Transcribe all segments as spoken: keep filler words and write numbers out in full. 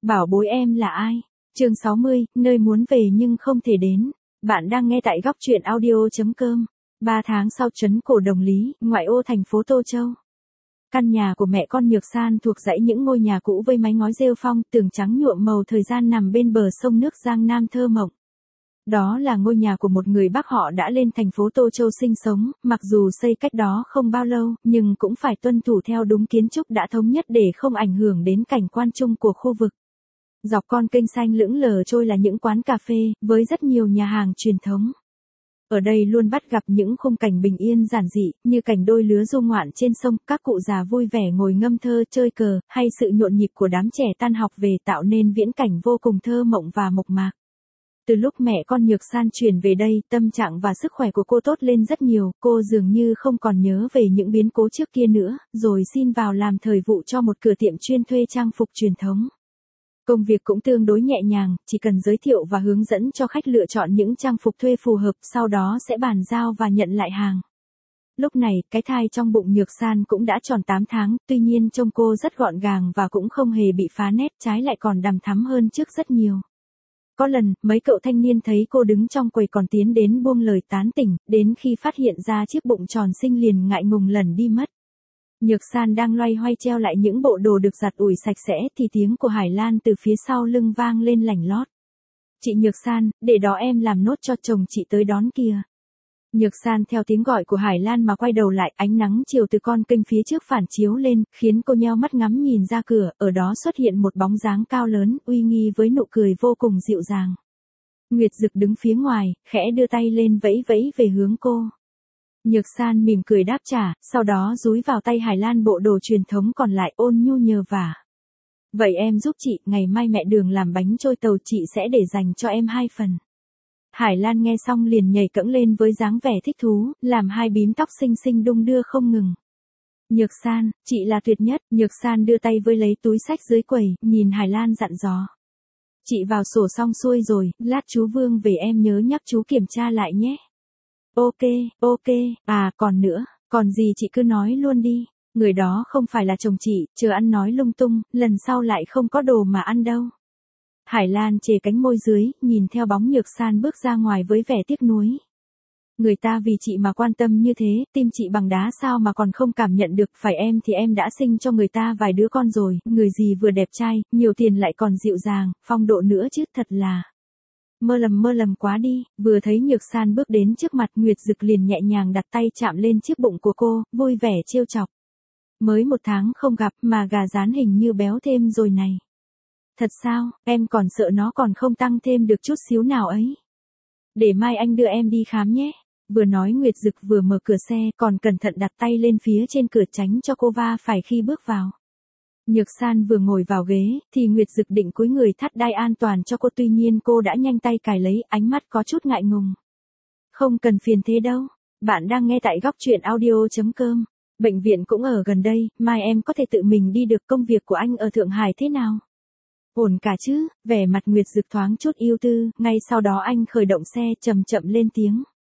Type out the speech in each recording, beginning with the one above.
Bảo bối em là ai? Chương sáu mươi, nơi muốn về nhưng không thể đến. Bạn đang nghe tại góc truyện audio.com. Ba tháng sau trấn Cổ Đồng Lý, ngoại ô thành phố Tô Châu. Căn nhà của mẹ con Nhược San thuộc dãy những ngôi nhà cũ với mái ngói rêu phong, tường trắng nhuộm màu thời gian nằm bên bờ sông nước Giang Nam thơ mộng. Đó là ngôi nhà của một người Bắc họ đã lên thành phố Tô Châu sinh sống, mặc dù xây cách đó không bao lâu, nhưng cũng phải tuân thủ theo đúng kiến trúc đã thống nhất để không ảnh hưởng đến cảnh quan chung của khu vực. Dọc con kênh xanh lững lờ trôi là những quán cà phê, với rất nhiều nhà hàng truyền thống. Ở đây luôn bắt gặp những khung cảnh bình yên giản dị, như cảnh đôi lứa du ngoạn trên sông, các cụ già vui vẻ ngồi ngâm thơ chơi cờ, hay sự nhộn nhịp của đám trẻ tan học về tạo nên viễn cảnh vô cùng thơ mộng và mộc mạc. Từ lúc mẹ con Nhược San chuyển về đây, tâm trạng và sức khỏe của cô tốt lên rất nhiều, cô dường như không còn nhớ về những biến cố trước kia nữa, rồi xin vào làm thời vụ cho một cửa tiệm chuyên thuê trang phục truyền thống. Công việc cũng tương đối nhẹ nhàng, chỉ cần giới thiệu và hướng dẫn cho khách lựa chọn những trang phục thuê phù hợp, sau đó sẽ bàn giao và nhận lại hàng. Lúc này, cái thai trong bụng Nhược San cũng đã tròn tám tháng, tuy nhiên trông cô rất gọn gàng và cũng không hề bị phá nét, trái lại còn đằm thắm hơn trước rất nhiều. Có lần, mấy cậu thanh niên thấy cô đứng trong quầy còn tiến đến buông lời tán tỉnh, đến khi phát hiện ra chiếc bụng tròn xinh liền ngại ngùng lẩn đi mất. Nhược San đang loay hoay treo lại những bộ đồ được giặt ủi sạch sẽ thì tiếng của Hải Lan từ phía sau lưng vang lên lảnh lót. Chị Nhược San, để đó em làm nốt cho chồng chị tới đón kìa. Nhược San theo tiếng gọi của Hải Lan mà quay đầu lại, ánh nắng chiều từ con kênh phía trước phản chiếu lên, khiến cô nheo mắt ngắm nhìn ra cửa, ở đó xuất hiện một bóng dáng cao lớn, uy nghi với nụ cười vô cùng dịu dàng. Nguyệt Dực đứng phía ngoài, khẽ đưa tay lên vẫy vẫy về hướng cô. Nhược San mỉm cười đáp trả, sau đó dúi vào tay Hải Lan bộ đồ truyền thống còn lại ôn nhu nhờ vả. Vậy em giúp chị, ngày mai mẹ Đường làm bánh trôi tàu chị sẽ để dành cho em hai phần. Hải Lan nghe xong liền nhảy cẫng lên với dáng vẻ thích thú, làm hai bím tóc xinh xinh đung đưa không ngừng. Nhược San, chị là tuyệt nhất, Nhược San đưa tay với lấy túi xách dưới quầy, nhìn Hải Lan dặn dò. Chị vào sổ xong xuôi rồi, lát chú Vương về em nhớ nhắc chú kiểm tra lại nhé. Ok, ok, à còn nữa, còn gì chị cứ nói luôn đi, người đó không phải là chồng chị, chờ ăn nói lung tung, lần sau lại không có đồ mà ăn đâu. Hải Lan chề cánh môi dưới, nhìn theo bóng Nhược San bước ra ngoài với vẻ tiếc nuối. Người ta vì chị mà quan tâm như thế, tim chị bằng đá sao mà còn không cảm nhận được, phải em thì em đã sinh cho người ta vài đứa con rồi, người gì vừa đẹp trai, nhiều tiền lại còn dịu dàng, phong độ nữa chứ, thật là... Mơ lầm mơ lầm quá đi, vừa thấy Nhược San bước đến trước mặt, Nguyệt Dực liền nhẹ nhàng đặt tay chạm lên chiếc bụng của cô, vui vẻ trêu chọc. Mới một tháng không gặp mà gà rán hình như béo thêm rồi này. Thật sao, em còn sợ nó còn không tăng thêm được chút xíu nào ấy. Để mai anh đưa em đi khám nhé. Vừa nói Nguyệt Dực vừa mở cửa xe, còn cẩn thận đặt tay lên phía trên cửa tránh cho cô va phải khi bước vào. Nhược San vừa ngồi vào ghế, thì Nguyệt Dực định cúi người thắt đai an toàn cho cô, tuy nhiên cô đã nhanh tay cài lấy, ánh mắt có chút ngại ngùng. Không cần phiền thế đâu, bạn đang nghe tại góc truyện audio.com. Bệnh viện cũng ở gần đây, mai em có thể tự mình đi được. Công việc của anh ở Thượng Hải thế nào? Ổn cả chứ, vẻ mặt Nguyệt Dực thoáng chút ưu tư, ngay sau đó anh khởi động xe chậm chậm lên tiếng.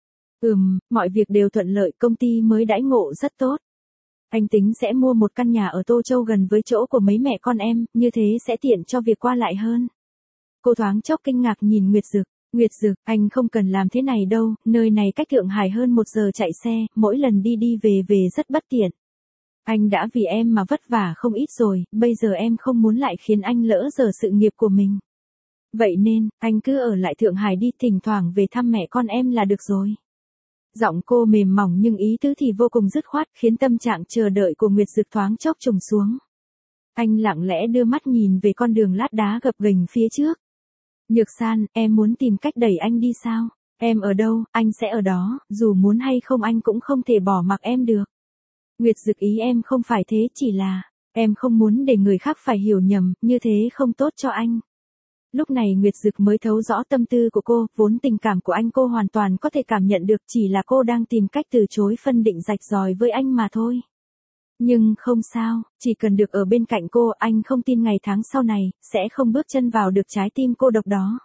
Ừm, mọi việc đều thuận lợi, công ty mới đãi ngộ rất tốt. Anh tính sẽ mua một căn nhà ở Tô Châu gần với chỗ của mấy mẹ con em, như thế sẽ tiện cho việc qua lại hơn. Cô thoáng chốc kinh ngạc nhìn Nguyệt Dực. Nguyệt Dực, anh không cần làm thế này đâu, nơi này cách Thượng Hải hơn một giờ chạy xe, mỗi lần đi đi về về rất bất tiện. Anh đã vì em mà vất vả không ít rồi, bây giờ em không muốn lại khiến anh lỡ dở sự nghiệp của mình. Vậy nên, anh cứ ở lại Thượng Hải đi, thỉnh thoảng về thăm mẹ con em là được rồi. Giọng cô mềm mỏng nhưng ý tứ thì vô cùng dứt khoát, khiến tâm trạng chờ đợi của Nguyệt Dực thoáng chốc trùng xuống. Anh lặng lẽ đưa mắt nhìn về con đường lát đá gập ghềnh phía trước. Nhược San, em muốn tìm cách đẩy anh đi sao? Em ở đâu, anh sẽ ở đó, dù muốn hay không anh cũng không thể bỏ mặc em được. Nguyệt Dực, ý em không phải thế, chỉ là, em không muốn để người khác phải hiểu nhầm, như thế không tốt cho anh. Lúc này Nguyệt Dực mới thấu rõ tâm tư của cô, vốn tình cảm của anh cô hoàn toàn có thể cảm nhận được, chỉ là cô đang tìm cách từ chối phân định rạch ròi với anh mà thôi. Nhưng không sao, chỉ cần được ở bên cạnh cô, anh không tin ngày tháng sau này, sẽ không bước chân vào được trái tim cô độc đó.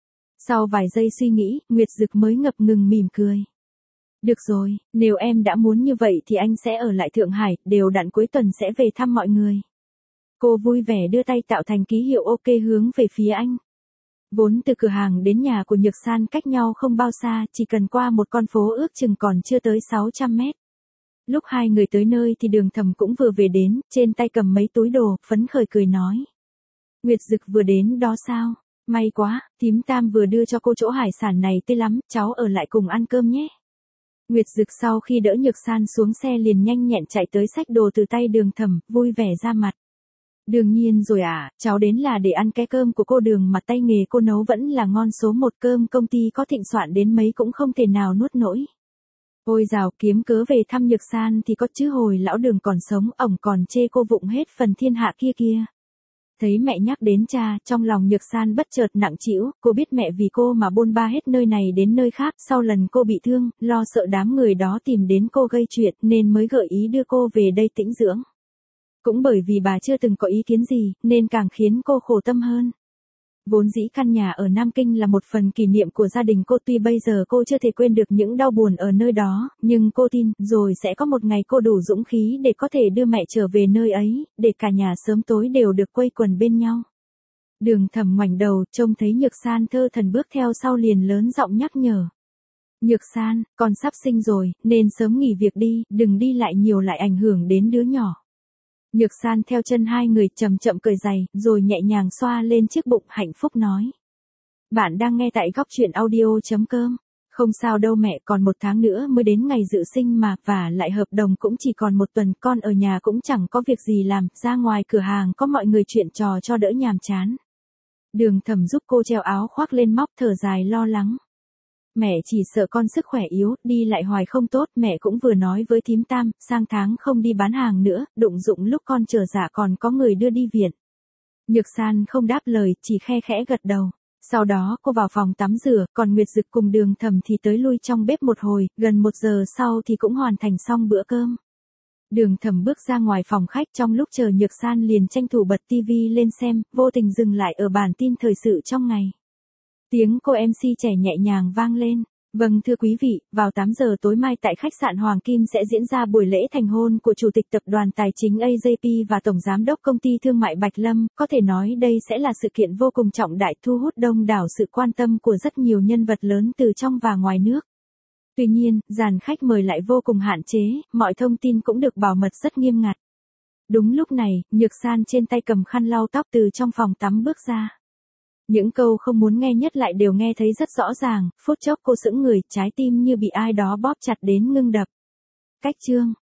Sau vài giây suy nghĩ, Nguyệt Dực mới ngập ngừng mỉm cười. Được rồi, nếu em đã muốn như vậy thì anh sẽ ở lại Thượng Hải, đều đặn cuối tuần sẽ về thăm mọi người. Cô vui vẻ đưa tay tạo thành ký hiệu ok hướng về phía anh. Vốn từ cửa hàng đến nhà của Nhược San cách nhau không bao xa, chỉ cần qua một con phố ước chừng còn chưa tới sáu trăm mét. Lúc hai người tới nơi thì Đường Thầm cũng vừa về đến, trên tay cầm mấy túi đồ, phấn khởi cười nói. Nguyệt Dực vừa đến đó sao? May quá, thím Tam vừa đưa cho cô chỗ hải sản này tươi lắm, cháu ở lại cùng ăn cơm nhé. Nguyệt Dực sau khi đỡ Nhược San xuống xe liền nhanh nhẹn chạy tới xách đồ từ tay Đường Thầm, vui vẻ ra mặt. Đương nhiên rồi à, cháu đến là để ăn cái cơm của cô Đường mà tay nghề cô nấu vẫn là ngon số một, cơm công ty có thịnh soạn đến mấy cũng không thể nào nuốt nổi. Ôi dào, kiếm cớ về thăm Nhược San thì có chứ hồi lão Đường còn sống, ổng còn chê cô vụng hết phần thiên hạ kia kia. Thấy mẹ nhắc đến cha, trong lòng Nhược San bất chợt nặng trĩu, cô biết mẹ vì cô mà bôn ba hết nơi này đến nơi khác, sau lần cô bị thương, lo sợ đám người đó tìm đến cô gây chuyện nên mới gợi ý đưa cô về đây tĩnh dưỡng. Cũng bởi vì bà chưa từng có ý kiến gì, nên càng khiến cô khổ tâm hơn. Vốn dĩ căn nhà ở Nam Kinh là một phần kỷ niệm của gia đình cô, tuy bây giờ cô chưa thể quên được những đau buồn ở nơi đó, nhưng cô tin, rồi sẽ có một ngày cô đủ dũng khí để có thể đưa mẹ trở về nơi ấy, để cả nhà sớm tối đều được quây quần bên nhau. Đường Thầm ngoảnh đầu, trông thấy Nhược San thơ thẩn bước theo sau liền lớn giọng nhắc nhở. Nhược San, con sắp sinh rồi, nên sớm nghỉ việc đi, đừng đi lại nhiều lại ảnh hưởng đến đứa nhỏ. Nhược San theo chân hai người chậm chậm cởi giày, rồi nhẹ nhàng xoa lên chiếc bụng, hạnh phúc nói. Bạn đang nghe tại góc truyện audio chấm com. Không sao đâu mẹ, còn một tháng nữa mới đến ngày dự sinh mà, và lại hợp đồng cũng chỉ còn một tuần, con ở nhà cũng chẳng có việc gì làm, ra ngoài cửa hàng có mọi người chuyện trò cho đỡ nhàm chán. Đường Thầm giúp cô treo áo khoác lên móc, thở dài lo lắng. Mẹ chỉ sợ con sức khỏe yếu, đi lại hoài không tốt, mẹ cũng vừa nói với thím Tam, sang tháng không đi bán hàng nữa, đụng dụng lúc con chờ dạ còn có người đưa đi viện. Nhược San không đáp lời, chỉ khe khẽ gật đầu. Sau đó cô vào phòng tắm rửa, còn Nguyệt Dực cùng Đường Thầm thì tới lui trong bếp một hồi, gần một giờ sau thì cũng hoàn thành xong bữa cơm. Đường Thầm bước ra ngoài phòng khách, trong lúc chờ Nhược San liền tranh thủ bật tivi lên xem, vô tình dừng lại ở bản tin thời sự trong ngày. Tiếng cô em xê trẻ nhẹ nhàng vang lên. Vâng thưa quý vị, vào tám giờ tối mai tại khách sạn Hoàng Kim sẽ diễn ra buổi lễ thành hôn của Chủ tịch Tập đoàn Tài chính a giê pê và Tổng Giám đốc Công ty Thương mại Bạch Lâm, có thể nói đây sẽ là sự kiện vô cùng trọng đại, thu hút đông đảo sự quan tâm của rất nhiều nhân vật lớn từ trong và ngoài nước. Tuy nhiên, dàn khách mời lại vô cùng hạn chế, mọi thông tin cũng được bảo mật rất nghiêm ngặt. Đúng lúc này, Nhược San trên tay cầm khăn lau tóc từ trong phòng tắm bước ra. Những câu không muốn nghe nhất lại đều nghe thấy rất rõ ràng, phút chốc cô sững người, trái tim như bị ai đó bóp chặt đến ngưng đập. Cách chương